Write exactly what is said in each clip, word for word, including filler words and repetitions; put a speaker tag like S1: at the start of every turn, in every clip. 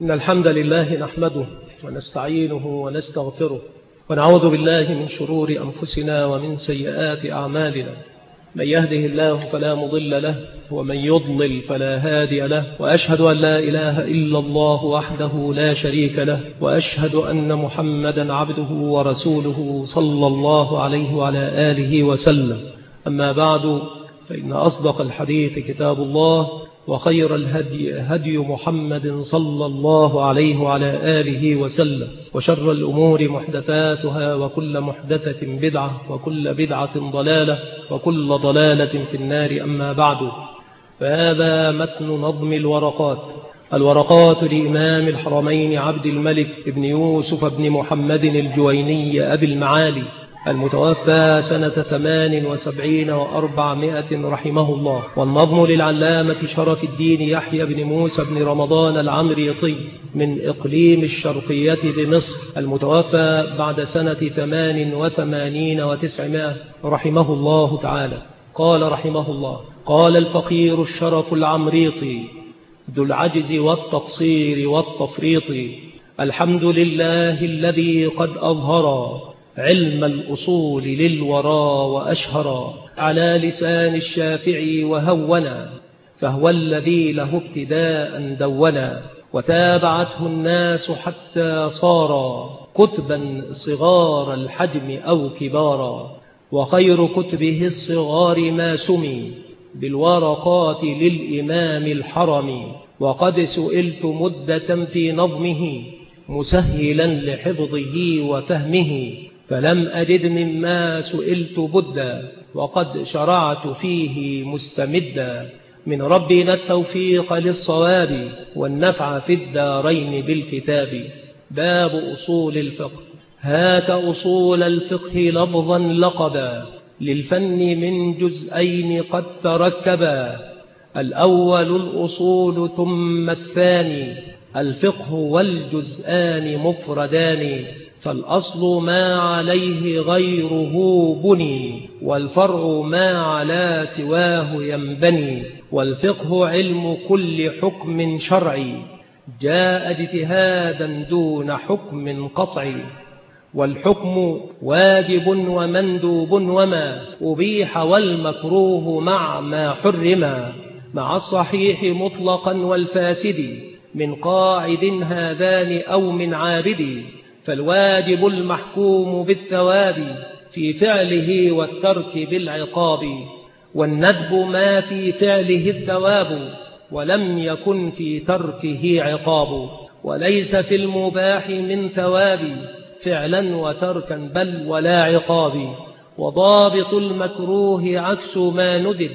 S1: إن الحمد لله نحمده ونستعينه ونستغفره ونعوذ بالله من شرور أنفسنا ومن سيئات أعمالنا. من يهده الله فلا مضل له ومن يضلل فلا هادي له، وأشهد أن لا إله إلا الله وحده لا شريك له، وأشهد أن محمدا عبده ورسوله صلى الله عليه وعلى آله وسلم. أما بعد، فإن أصدق الحديث كتاب الله، وخير الهدي هدي محمد صلى الله عليه وعلى آله وسلم، وشر الأمور محدثاتها، وكل محدثة بدعة، وكل بدعة ضلالة، وكل ضلالة في النار. أما بعد، فهذا متن نظم الورقات الورقات لإمام الحرمين عبد الملك ابن يوسف بن محمد الجويني أبي المعالي، المتوفى سنة ثمان وسبعين وأربعمائة رحمه الله. والنظم للعلامة شرف الدين يحيى بن موسى بن رمضان العمريطي من إقليم الشرقية بمصر، المتوفى بعد سنة ثمان وثمانين وتسعمائة رحمه الله تعالى. قال رحمه الله: قال الفقير الشرف العمريطي ذو العجز والتقصير والتفريط: الحمد لله الذي قد أظهر علم الأصول للورى وأشهر على لسان الشافعي وهونا، فهو الذي له ابتداء دونا، وتابعته الناس حتى صار كتبا صغار الحجم أو كبارا، وخير كتبه الصغار ما سمي بالورقات للإمام الحرمي. وقد سئلت مدة في نظمه مسهلا لحفظه وفهمه، فلم أجد مما سئلت بدا، وقد شرعت فيه مستمدا، من ربنا التوفيق للصواب والنفع في الدارين بالكتاب. باب أصول الفقه. هات أصول الفقه لفظا لقبا، للفن من جزئين قد تركبا، الأول الأصول ثم الثاني الفقه، والجزآن مفردان، فالأصل ما عليه غيره بني، والفرع ما على سواه ينبني. والفقه علم كل حكم شرعي جاء اجتهادا دون حكم قطعي، والحكم واجب ومندوب وما أبيح، والمكروه مع ما حرما، مع الصحيح مطلقا والفاسد، من قاعد هذان أو من عابد. فالواجب المحكوم بالثواب في فعله، والترك بالعقاب، والندب ما في فعله الثواب، ولم يكن في تركه عقاب. وليس في المباح من ثواب فعلا وتركا بل ولا عقاب. وضابط المكروه عكس ما ندب،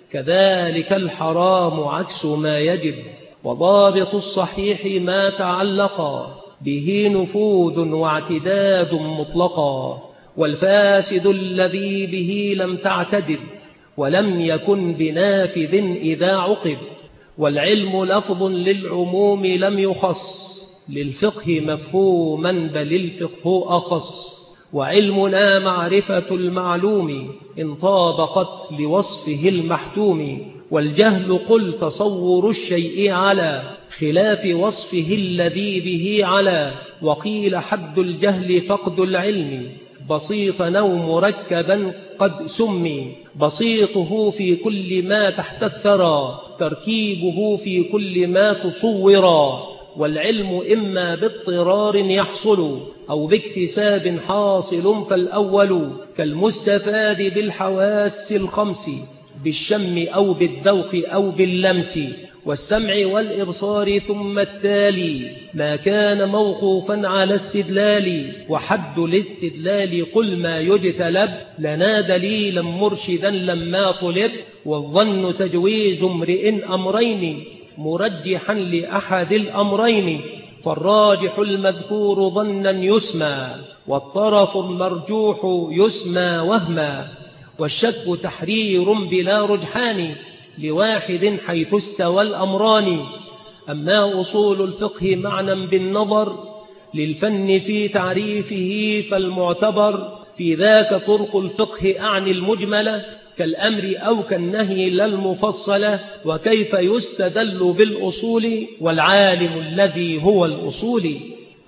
S1: كذلك الحرام عكس ما يجب. وضابط الصحيح ما تعلق به نفوذ واعتداد مطلقا، والفاسد الذي به لم تعتدد، ولم يكن بنافذ إذا عقد. والعلم لفظ للعموم لم يخص، للفقه مفهوما بل الفقه أخص. وعلمنا معرفة المعلوم إن طابقت لوصفه المحتوم، والجهل قل تصور الشيء على خلاف وصفه الذي به على. وقيل حد الجهل فقد العلم، بسيطا أو مركبا قد سمي، بسيطه في كل ما تحت الثرى، تركيبه في كل ما تصورا. والعلم إما باضطرار يحصل أو باكتساب حاصل، فالأول كالمستفاد بالحواس الخمس، بالشم أو بالذوق أو باللمس، والسمع والإبصار. ثم التالي ما كان موقوفا على استدلال، وحد الاستدلال قل ما يجتلب، لنا دليلا مرشدا لما طلب. والظن تجويز امرئ أمرين مرجحا لأحد الأمرين، فالراجح المذكور ظنا يسمى، والطرف المرجوح يسمى وهما. والشك تحرير بلا رجحان لواحد حيث استوى الأمران. أما أصول الفقه معنى بالنظر للفن في تعريفه، فالمعتبر في ذاك طرق الفقه أعني المجملة، كالأمر أو كالنهي لا المفصلة، وكيف يستدل بالأصول والعالم الذي هو الأصول.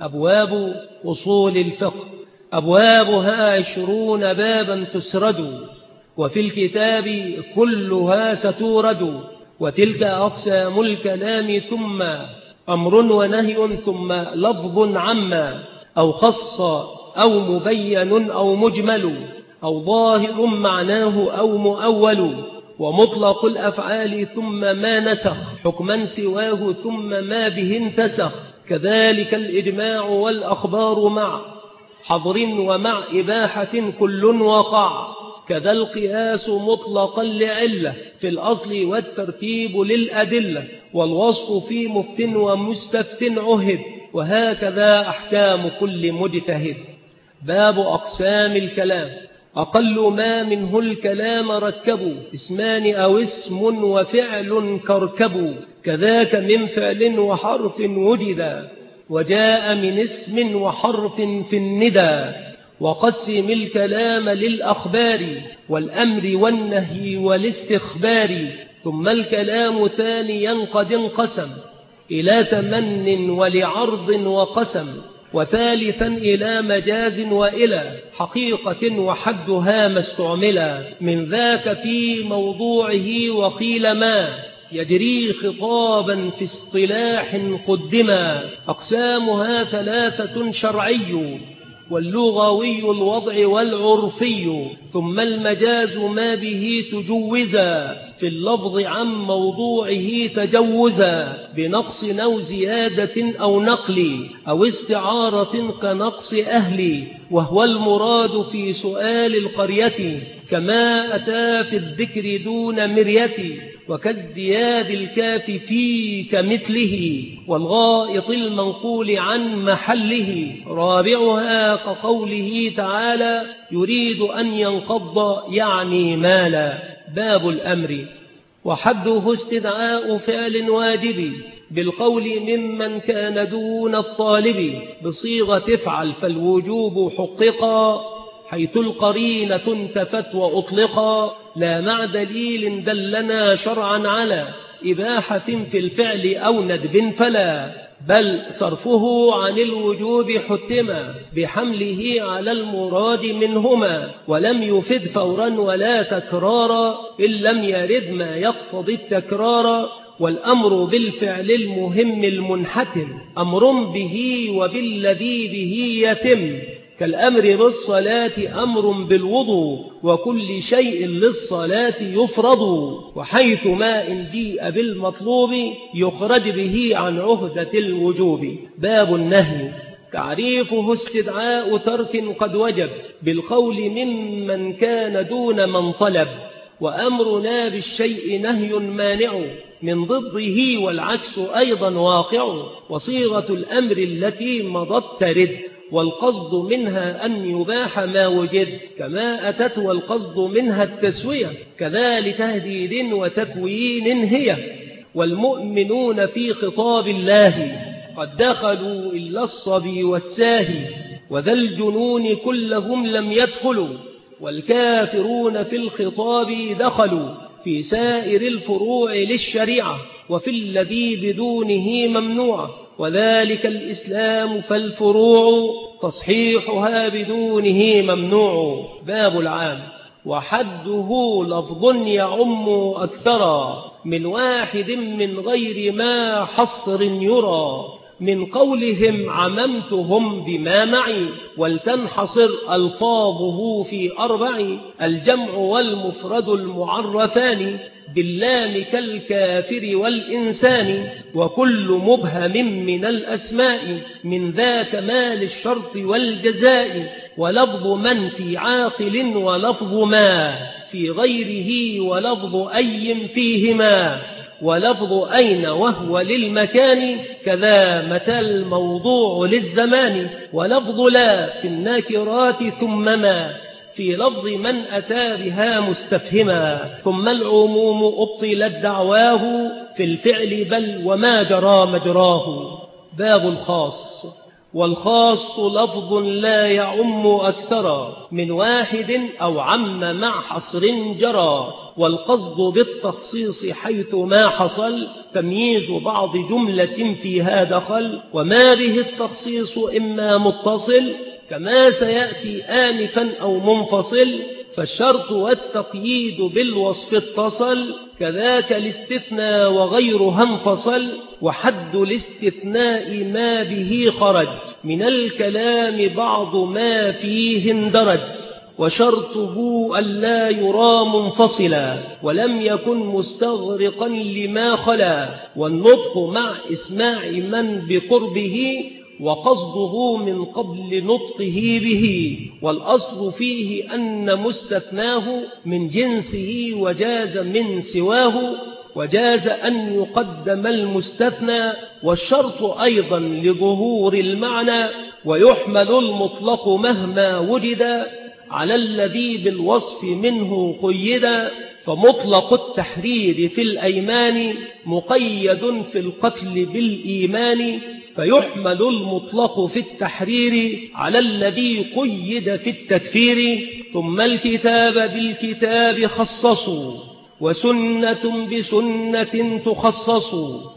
S1: أبواب أصول الفقه أبوابها عشرون بابا تسرد، وفي الكتاب كلها ستورد، وتلك أقسام الكلام ثم أمر ونهي ثم لفظ عما أو خص أو مبين أو مجمل أو ظاهر معناه أو مؤول، ومطلق الأفعال ثم ما نسخ حكما سواه ثم ما به انتسخ، كذلك الإجماع والأخبار مع حظر ومع إباحة كل وقع، كذا القياس مطلقا لعلة في الأصل والترتيب للأدلة، والوصف في مفت ومستفت عهد، وهكذا أحكام كل مجتهد. باب أقسام الكلام أقل ما منه الكلام ركبوا، اسمان أو اسم وفعل كركبوا، كذاك من فعل وحرف وجدا، وجاء من اسم وحرف في الندى. وقسم الكلام للأخبار والأمر والنهي والاستخبار، ثم الكلام ثانيا قد انقسم إلى تمن ولعرض وقسم، وثالثا إلى مجاز وإلى حقيقة وحدها ما استعملا، من ذاك في موضوعه وقيل ما يجري خطابا في اصطلاح قدما. أقسامها ثلاثة شرعي واللغوي الوضع والعرفي، ثم المجاز ما به تجوزا في اللفظ عن موضوعه تجوزا، بنقص أو زيادة أو نقل أو استعارة كنقص أهل، وهو المراد في سؤال القرية كما أتى في الذكر دون مرية، وكازدياد الكاف في كمثله والغائط المنقول عن محله. رابعها كقوله تعالى يريد أن ينقض يعني مالا. باب الأمر وحده استدعاء فعل واجب بالقول ممن كان دون الطالب، بصيغة افعل فالوجوب حققا، حيث القرينة انتفت وأطلقا، لا مع دليل دلنا شرعا على إباحة في الفعل أو ندب فلا، بل صرفه عن الوجوب حتما بحمله على المراد منهما، ولم يفد فورا ولا تكرارا إن لم يرد ما يقتضي التكرار. والأمر بالفعل المهم المنحتم أمر به وبالذي به يتم، كالأمر بالصلاة أمر بالوضوء وكل شيء للصلاة يفرض، وحيث ما إن جيء بالمطلوب يخرج به عن عهدة الوجوب. باب النهي تعريفه استدعاء ترك قد وجب بالقول ممن كان دون من طلب، وأمرنا بالشيء نهي مانع من ضده والعكس أيضا واقع، وصيغة الأمر التي مضت ترد، والقصد منها أن يباح ما وجد كما أتت، والقصد منها التسوية كذا لتهديد وتكوين هي. والمؤمنون في خطاب الله قد دخلوا إلا الصبي والساهي، وذا الجنون كلهم لم يدخلوا، والكافرون في الخطاب دخلوا في سائر الفروع للشريعة، وفي الذي بدونه ممنوع، وذلك الإسلام فالفروع تصحيحها بدونه ممنوع. باب العام وحده لفظ يعم أكثر من واحد من غير ما حصر يرى، من قولهم عممتهم بما معي، ولتنحصر ألفاظه في أربع، الجمع والمفرد المعرفان باللام كالكافر والإنسان، وكل مبهم من الأسماء من ذاك ما للشرط والجزاء، ولفظ من في عاقل ولفظ ما في غيره، ولفظ أي فيهما، ولفظ أين وهو للمكان، كذا متى الموضوع للزمان، ولفظ لا في الناكرات ثم ما في لفظ من أتى بها مستفهما، ثم العموم أبطلت دعواه في الفعل بل وما جرى مجراه. باب الخاص والخاص لفظ لا يعم أكثر من واحد أو عم مع حصر جرى، والقصد بالتخصيص حيث ما حصل تمييز بعض جملة فيها دخل، وما به التخصيص إما متصل كما سيأتي آنفا أو منفصل، فالشرط والتقييد بالوصف اتصل، كذاك الاستثناء وغيرها انفصل، وحد الاستثناء ما به خرج من الكلام بعض ما فيه اندرج، وشرطه ألا يرى منفصلا ولم يكن مستغرقا لما خلا، والنطق مع إسماع من بقربه وقصده من قبل نطقه به، والأصل فيه أن مستثناه من جنسه وجاز من سواه، وجاز أن يقدم المستثنى، والشرط أيضا لظهور المعنى، ويحمل المطلق مهما وجد على الذي بالوصف منه قيدا، فمطلق التحرير في الأيمان مقيد في القتل بالإيمان، فيحمل المطلق في التحرير على الذي قيد في التكفير. ثم الكتاب بالكتاب خصصوا، وسنة بسنة تخصص،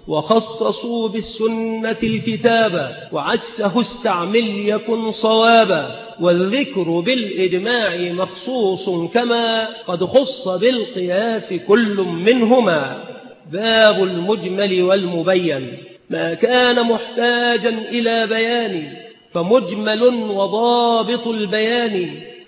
S1: وخصصوا بالسنة الكتاب وعكسه استعمل يكن صوابا، والذكر بالإجماع مخصوص كما قد خص بالقياس كل منهما. باب المجمل والمبين. ما كان محتاجا إلى بيان فمجمل وضابط البيان،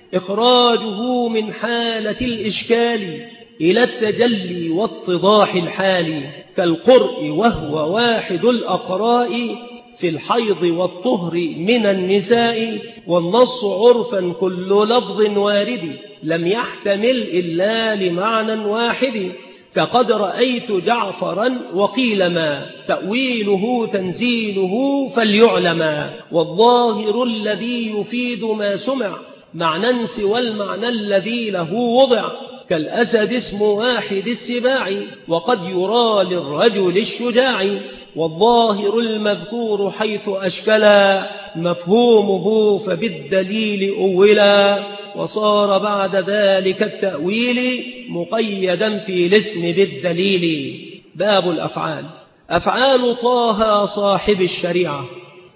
S1: إخراجه من حالة الإشكال إلى التجلي واتضاح الحال، كالقرء وهو واحد الأقراء في الحيض والطهر من النساء، والنص عرفا كل لفظ وارد لم يحتمل إلا لمعنى واحد، كقد رأيت جعفرا وقيل ما تأويله تنزيله فليعلما، والظاهر الذي يفيد ما سمع معنى سوى المعنى الذي له وضع، كالأسد اسم واحد السباع وقد يرى للرجل الشجاع، والظاهر المذكور حيث أشكلا مفهومه فبالدليل أولا، وصار بعد ذلك التأويل مقيدا في الاسم بالدليل. باب الأفعال. أفعال طه صاحب الشريعة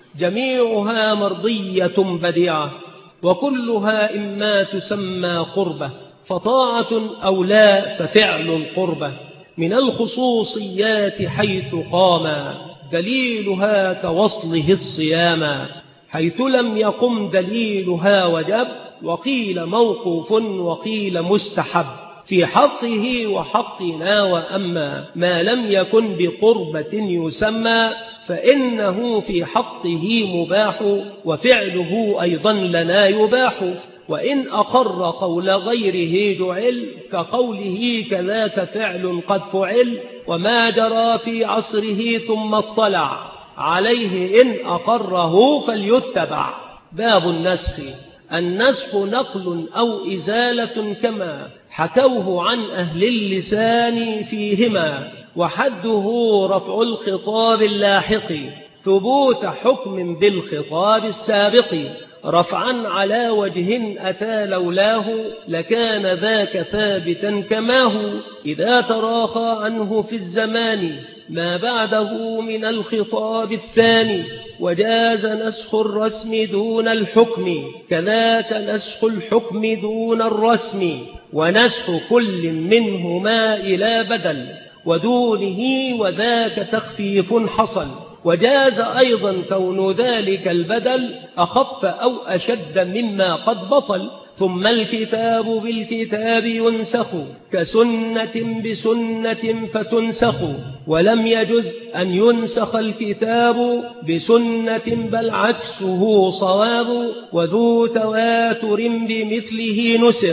S1: جميعها مرضية بديعة، وكلها إما تسمى قربة فطاعة أو لا ففعل قربة، من الخصوصيات حيث قام دليلها كوصله الصيام، حيث لم يقم دليلها وجب، وقيل موقوف وقيل مستحب في حقه وحقنا، وأما ما لم يكن بقربة يسمى فإنه في حقه مباح، وفعله أيضا لنا يباح، وإن أقر قول غيره جعل، كقوله كذاك فعل قد فعل، وما جرى في عصره ثم اطلع عليه إن أقره فليتبع. باب النسخ. النسخ نقل أو إزالة كما حكوه عن أهل اللسان فيهما، وحده رفع الخطاب اللاحق ثبوت حكم بالخطاب السابق، رفعا على وجه أتى لولاه لكان ذاك ثابتا كماه، إذا تراخى عنه في الزمان ما بعده من الخطاب الثاني، وجاز نسخ الرسم دون الحكم كذاك نسخ الحكم دون الرسم، ونسخ كل منهما إلى بدل ودونه وذاك تخفيف حصل، وجاز أيضا كون ذلك البدل أخف أو أشد مما قد بطل. ثم الكتاب بالكتاب ينسخ كسنة بسنة فتنسخ، ولم يجز أن ينسخ الكتاب بسنة بل عكسه صواب، وذو تواتر بمثله نسخ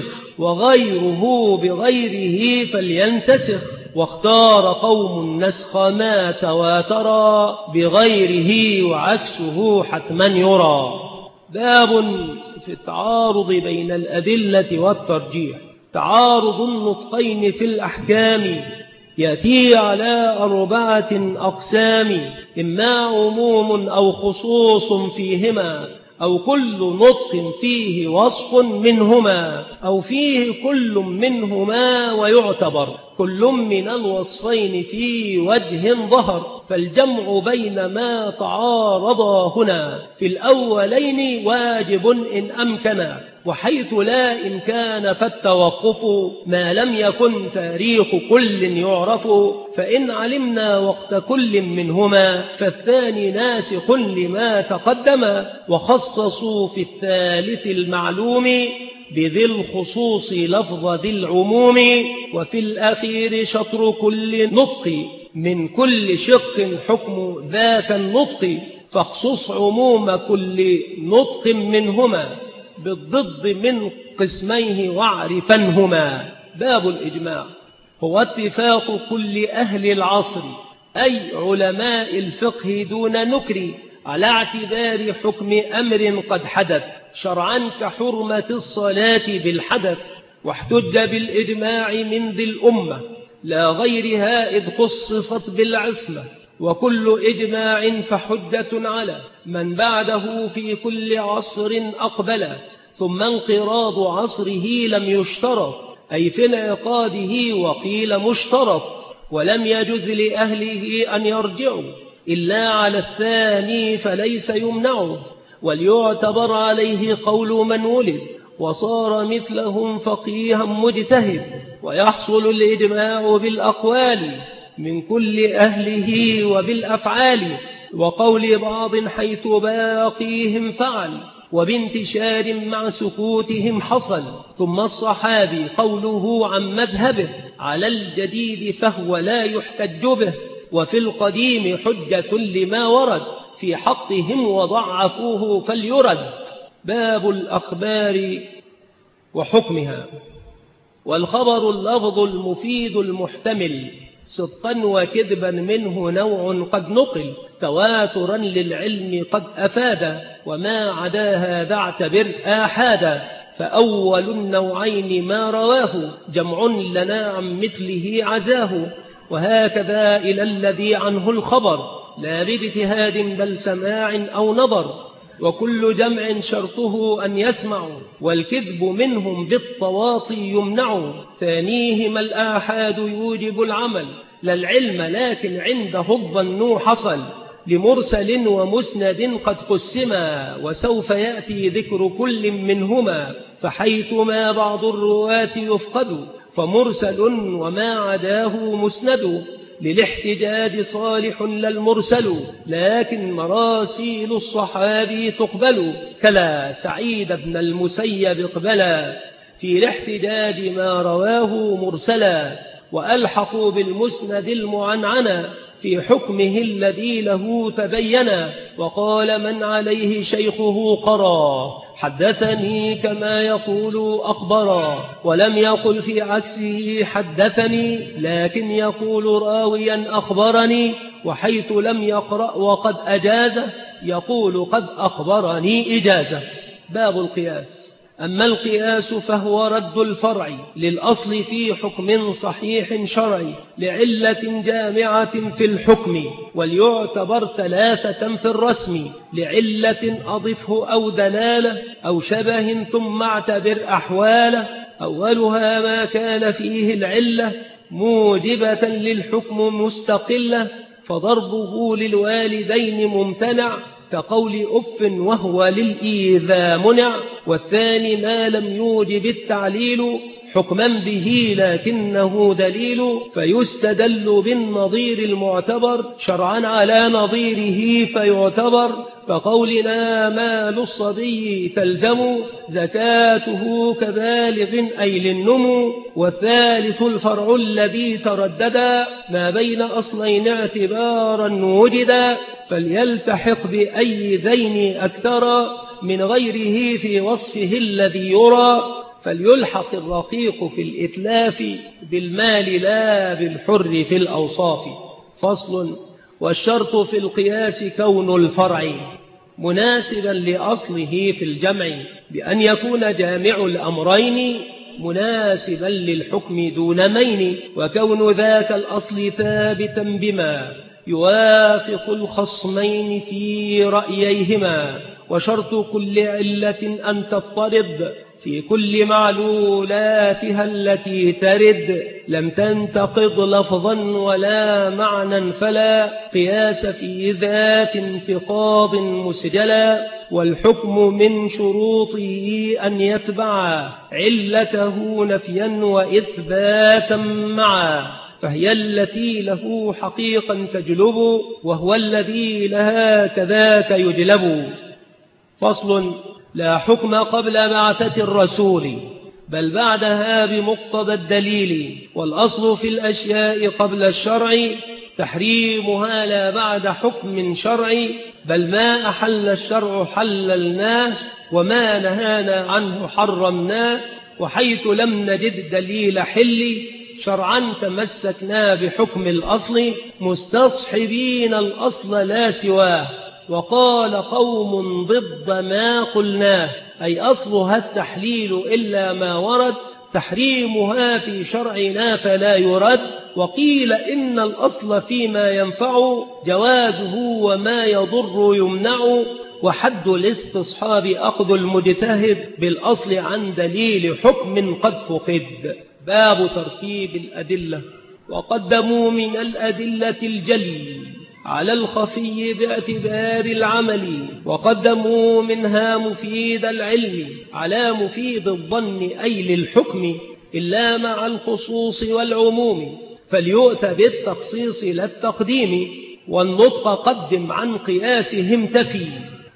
S1: وغيره بغيره فلينتسخ، واختار قوم النسخ ما تواترا بغيره وعكسه حتما يرى. باب في التعارض بين الأدلة والترجيح. تعارض النطقين في الأحكام يأتي على أربعة أقسام، إما عموم أو خصوص فيهما، أو كل نطق فيه وصف منهما، أو فيه كل منهما ويعتبر كل من الوصفين في وجه ظهر، فالجمع بين ما تعارضا هنا في الأولين واجب إن أمكنا، وحيث لا إمكان فالتوقف ما لم يكن تاريخ كل يعرف، فإن علمنا وقت كل منهما فالثاني ناسخ لما تقدم، وخصصوا في الثالث المعلوم بذي الخصوص لفظ ذي العموم، وفي الأخير شطر كل نطق من كل شق حكم ذاك النطق، فاخصص عموم كل نطق منهما بالضد من قسميه واعرفنهما. باب الإجماع هو اتفاق كل أهل العصر أي علماء الفقه دون نكر على اعتبار حكم أمر قد حدث شرعا كحرمة الصلاة بالحدث، واحتج بالإجماع من ذي الأمة لا غيرها إذ خصصت بالعصمة، وكل إجماع فحجة على من بعده في كل عصر أقبل، ثم انقراض عصره لم يشترط أي في انعقاده، وقيل مشترط ولم يجز لأهله أن يرجعوا إلا على الثاني فليس يمنع، وليعتبر عليه قول من ولد وصار مثلهم فقيها مجتهد، ويحصل الإجماع بالأقوال من كل أهله وبالأفعال، وقول بعض حيث باقيهم فعل، وبانتشار مع سكوتهم حصل. ثم الصحابي قوله عن مذهبه على الجديد فهو لا يحتج به، وفي القديم حجة لما ورد في حقهم وضعفوه فليرد. باب الأخبار وحكمها. والخبر اللفظ المفيد المحتمل صدقا وكذبا منه نوع قد نقل تواترا للعلم قد أفاد، وما عداها فاعتبر آحادا، فأول النوعين ما رواه جمع لنا عن مثله عزاه، وهكذا إلى الذي عنه الخبر لا باجتهاد بل سماع أو نظر، وكل جمع شرطه أن يسمع، والكذب منهم بالتواطي يمنع، ثانيهما الآحاد يوجب العمل لا العلم، لكن عنده الظن حصل لمرسل ومسند قد قسما، وسوف يأتي ذكر كل منهما، فحيثما بعض الرواة يفقد فمرسل وما عداه مسند، للاحتجاج صالح للمرسل لكن مراسيل الصحابي تقبل، كلا سعيد بن المسيب اقبلا في الاحتجاج ما رواه مرسلا، وألحقوا بالمسند المعنعنا في حكمه الذي له تبينا، وقال من عليه شيخه قرى حدثني كما يقول أخبرا، ولم يقل في عكسه حدثني لكن يقول راويا أخبرني، وحيث لم يقرأ وقد أجازه يقول قد أخبرني إجازة. باب القياس. أما القياس فهو رد الفرع للأصل في حكم صحيح شرعي لعلة جامعة في الحكم، وليعتبر ثلاثة في الرسم لعلة أضفه أو دلالة أو شبه، ثم اعتبر أحواله. أولها ما كان فيه العلة موجبة للحكم مستقلة، فضربه للوالدين ممتنع كقول أف وهو للإيذاء منع، والثاني ما لم يوجب التعليل حكما به لكنه دليل، فيستدل بالنظير المعتبر شرعا على نظيره فيعتبر، كقولنا مال الصبي تلزم زكاته كبالغ أي للنمو. والثالث الفرع الذي ترددا ما بين أصلين اعتبارا وجدا، فليلتحق بأي ذين أكثر من غيره في وصفه الذي يرى، فليلحق الرقيق في الإتلاف بالمال لا بالحر في الأوصاف. فصل. والشرط في القياس كون الفرع مناسبا لأصله في الجمع، بأن يكون جامع الأمرين مناسبا للحكم دون مين، وكون ذاك الأصل ثابتا بما يوافق الخصمين في رأييهما، وشرط كل علة أن تضطرد في كل معلولاتها التي ترد، لم تنتقض لفظا ولا معنى، فلا قياس في ذات انتقاض مسجلا، والحكم من شروطه أن يتبع علته نفيا وإثباتا معا، فهي التي له حقيقا تجلب، وهو الذي لها كذاك يجلب. فصل: لا حكم قبل بعثة الرسول بل بعدها بمقتضى الدليل، والأصل في الأشياء قبل الشرع تحريمها لا بعد حكم شرعي، بل ما أحل الشرع حللناه وما نهانا عنه حرمناه، وحيث لم نجد دليل حل شرعا تمسكنا بحكم الأصل مستصحبين الأصل لا سواه. وقال قوم ضد ما قلناه، أي أصلها التحليل إلا ما ورد، تحريمها في شرعنا فلا يرد. وقيل إن الأصل فيما ينفع جوازه وما يضر يمنع، وحد الاستصحاب أخذ المجتهد بالأصل عن دليل حكم قد فقد. باب ترتيب الأدلة. وقدموا من الأدلة الجلي على الخفي باعتبار العمل، وقدموا منها مفيد العلم على مفيد الظن أي للحكم، إلا مع الخصوص والعموم فليؤت بالتخصيص لا التقديم، والنطق قدم عن قياسهم تفي،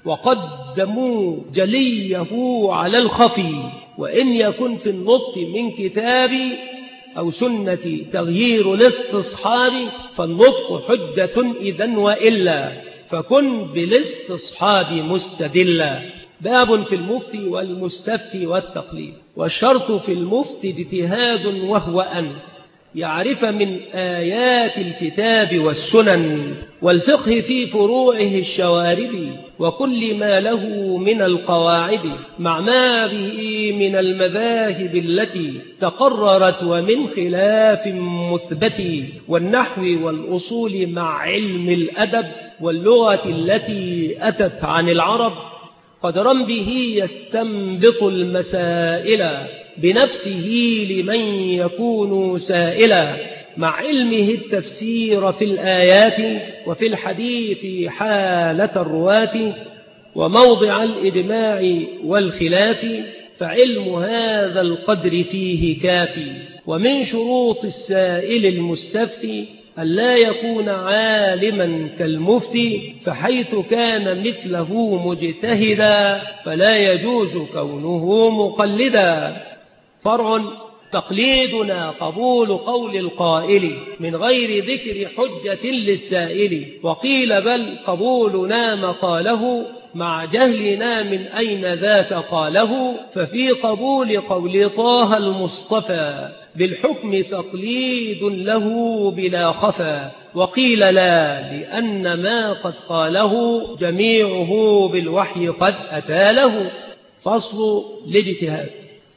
S1: وقدموا جليه على الخفي، وإن يكن في النطق من كتاب أو سنة تغيير الاستصحاب فالنطق حجة إذن، وإلا فكن بالاستصحاب مستدلا. باب في المفتي والمستفتي والتقليد. والشرط في المفتي اجتهاد، وهو أن يعرف من آيات الكتاب والسنن والفقه في فروعه الشوارب، وكل ما له من القواعد، مع ما به من المذاهب التي تقررت ومن خلاف مثبت، والنحو والأصول مع علم الأدب، واللغة التي أتت عن العرب، قدرا به يستنبط المسائل بنفسه لمن يكون سائلا، مع علمه التفسير في الآيات وفي الحديث حالة الرواة، وموضع الإجماع والخلاف، فعلم هذا القدر فيه كافي. ومن شروط السائل المستفتي ألا يكون عالما كالمفتي، فحيث كان مثله مجتهدا فلا يجوز كونه مقلدا. فرع: تقليدنا قبول قول القائل من غير ذكر حجة للسائل، وقيل بل قبولنا مقاله مع جهلنا من أين ذاك قاله، ففي قبول قول طه المصطفى بالحكم تقليد له بلا خفا، وقيل لا لأن ما قد قاله جميعه بالوحي قد أتى له. فصل الاجتهاد.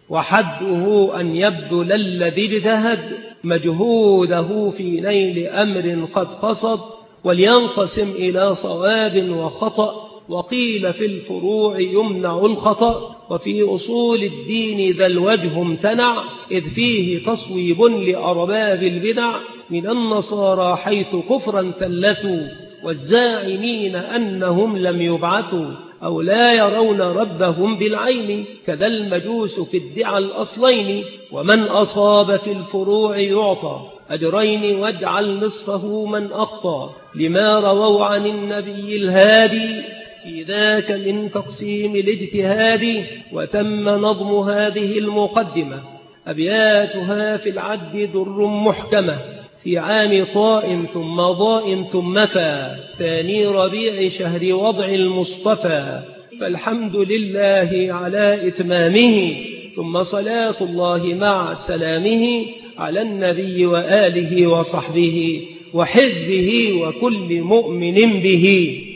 S1: وحده أن يبذل الذي اجتهد مجهوده في نيل أمر قد قصد، ولينقسم إلى صواب وخطأ، وقيل في الفروع يمنع الخطأ، وفي أصول الدين ذا الوجه امتنع، إذ فيه تصويب لأرباب البدع من النصارى حيث كفرا ثلثوا، والزاعمين أنهم لم يبعثوا أو لا يرون ربهم بالعين، كذا المجوس في ادعى الأصلين. ومن أصاب في الفروع يعطى أجرين، واجعل نصفه من أخطى، لما رووا عن النبي الهادي في ذاك من تقسيم الاجتهاد. وتم نظم هذه المقدمة أبياتها في العد در محكمة، في عام طاء ثم ضاء ثم فا، ثاني ربيع شهر وضع المصطفى، فالحمد لله على إتمامه، ثم صلاة الله مع سلامه على النبي وآله وصحبه وحزبه وكل مؤمن به.